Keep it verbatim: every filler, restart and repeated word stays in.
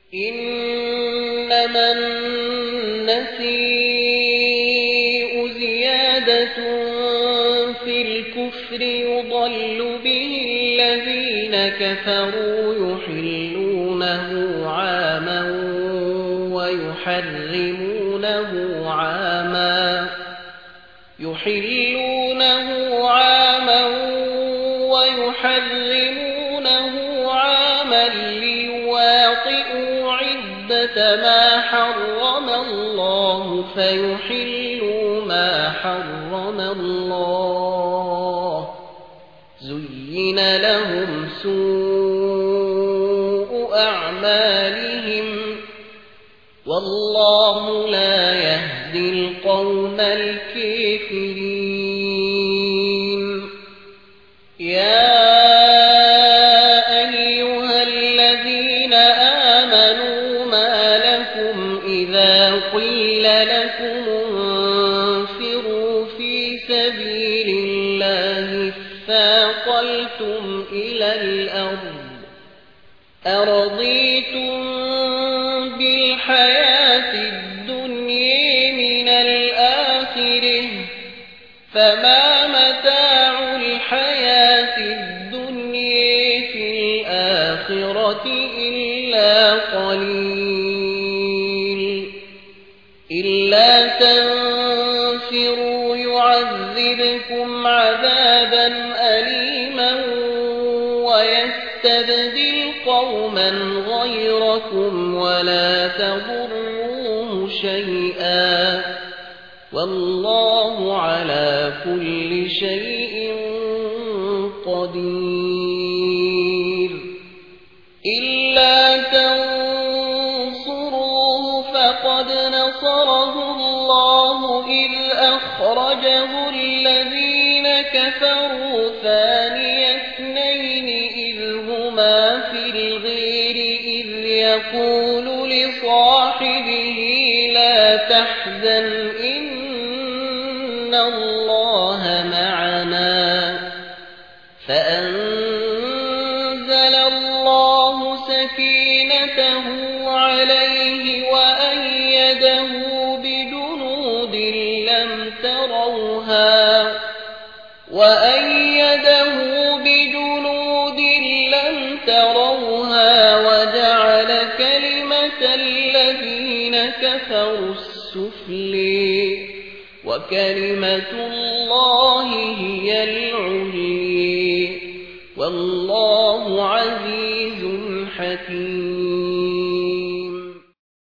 إنما النسيء زيادة في الكفر يضل به الذين كفروا يحلونه عاما ويحرمونه عاما يحلونه عاما ويحرمونه عاما ليواطئوا عدة ما حرم الله فيحلوا ما حرم الله زين لهم سوء أعمالهم والله لا يهدي القوم الكافرين. يا أيها الذين آمنوا ما لكم إذا قيل لكم انفروا في سبيل الله اثاقلتم إلى الأرض أرضيتم بالحياة الدنيا من الآخرة فما متاع الحياة الدنيا في الآخرة إلا قليل. إلا تنفروا يعذبكم عذابا أليما ويستبدل قوما غيركم ولا تضروه شيئا والله على كل شيء قدير. إلا تنصروه فقد نصره الله إذ أخرجه الذين كفروا ثاني اثنين إذ هما في الغير إذ يقول لصاحبه لا تحزن إن الله معنا فأنزل الله سكينته عليه وأيده بجنود لم تروها وأيده بجنود لم تروها وجعل كلمة الذين كفروا السفلي وكلمة الله هي العلي والله عزيز حكيم.